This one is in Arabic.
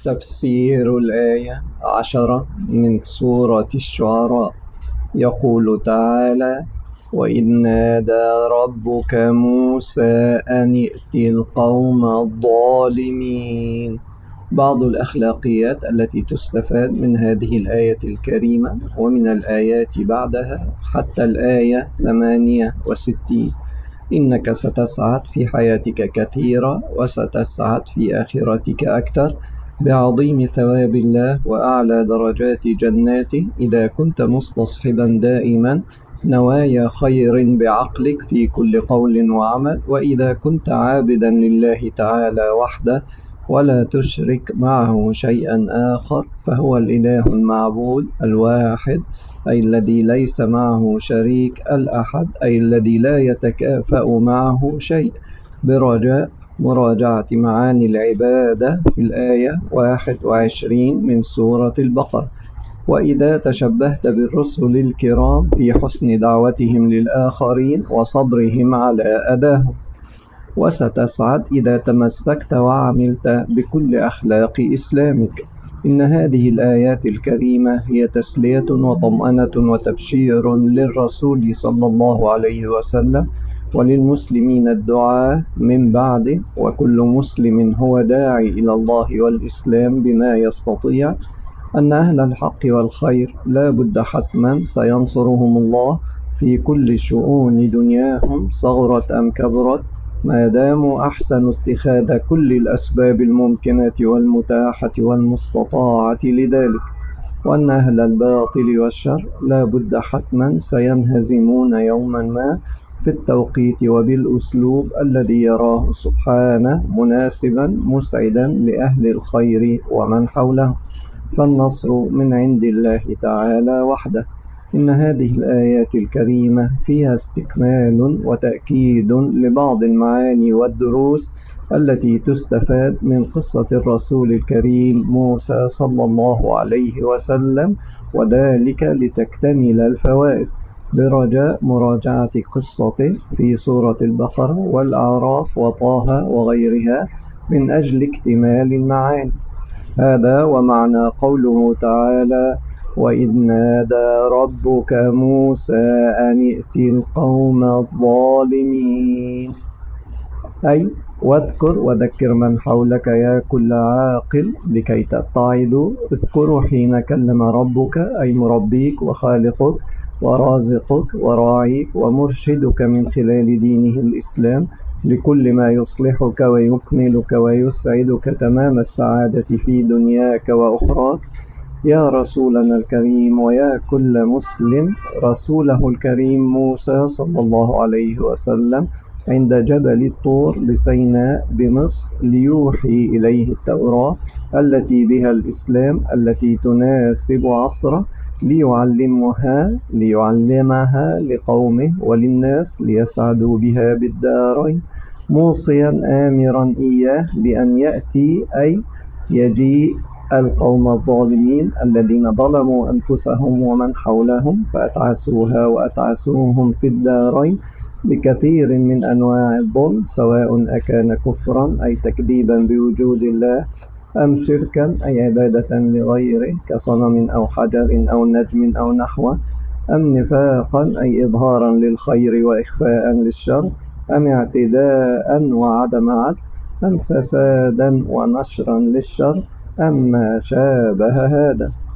تفسير الآية 10 من سورة الشعراء. يقول تعالى: وإذ نادى ربك موسى أن ائت القوم الظالمين. بعض الأخلاقيات التي تستفاد من هذه الآية الكريمة ومن الآيات بعدها حتى الآية 68: إنك ستسعد في حياتك كثيرا وستسعد في آخرتك أكثر بعظيم ثواب الله وأعلى درجات جناته إذا كنت مستصحبا دائما نوايا خير بعقلك في كل قول وعمل، وإذا كنت عابدا لله تعالى وحده ولا تشرك معه شيئا آخر، فهو الإله المعبود الواحد، أي الذي ليس معه شريك، الأحد، أي الذي لا يتكافأ معه شيء. برجاء مراجعة معاني العبادة في الآية 21 من سورة البقرة. وإذا تشبهت بالرسل الكرام في حسن دعوتهم للآخرين وصبرهم على أذاهم. وستسعد إذا تمسكت وعملت بكل أخلاق إسلامك. إن هذه الآيات الكريمة هي تسلية وطمأنة وتبشير للرسول صلى الله عليه وسلم وللمسلمين الدعاة من بعده، وكل مسلم هو داعي إلى الله والإسلام بما يستطيع، أن أهل الحق والخير لا بد حتما سينصرهم الله في كل شؤون دنياهم صغرت أم كبرت، ما داموا أحسنوا اتخاذ كل الأسباب الممكنة والمتاحة والمستطاعة لذلك، وأن أهل الباطل والشر لا بد حتما سينهزمون يوما ما في التوقيت وبالأسلوب الذي يراه سبحانه مناسبا مسعدا لأهل الخير ومن حوله، فالنصر من عند الله تعالى وحده. إن هذه الآيات الكريمة فيها استكمال وتأكيد لبعض المعاني والدروس التي تستفاد من قصة الرسول الكريم موسى صلى الله عليه وسلم، وذلك لتكتمل الفوائد، برجاء مراجعة قصته في سورة البقرة والأعراف وطه وغيرها من أجل اكتمال المعاني. هذا ومعنى قوله تعالى: وإذ نادى ربك موسى أن ائت القوم الظالمين، أي واذكر وذكر من حولك يا كل عاقل لكي تتعظوا. اذكروا حين كلم ربك، أي مربيك وخالقك ورازقك وراعيك ومرشدك من خلال دينه الإسلام لكل ما يصلحك ويكملك ويسعدك تمام السعادة في دنياك وأخراك، يا رسولنا الكريم ويا كل مسلم رسوله الكريم موسى صلى الله عليه وسلم عند جبل الطور بسيناء بمصر ليوحي إليه التوراة التي بها الإسلام التي تناسب عصره، ليعلمها لقومه وللناس ليسعدوا بها بالدارين، موصيا آمرا إياه بأن يأتي، أي يجيء القوم الظالمين الذين ظلموا أنفسهم ومن حولهم فأتعسوها وأتعسوهم في الدارين بكثير من أنواع الظلم، سواء أكان كفرا أي تكذيبا بوجود الله، أم شركا أي عبادة لغيره كصنم أو حجر أو نجم أو نحوه، أم نفاقا أي إظهارا للخير وإخفاء للشر، أم اعتداء وعدم عدل، أم فسادا ونشرا للشر، أم ما شابه هذا.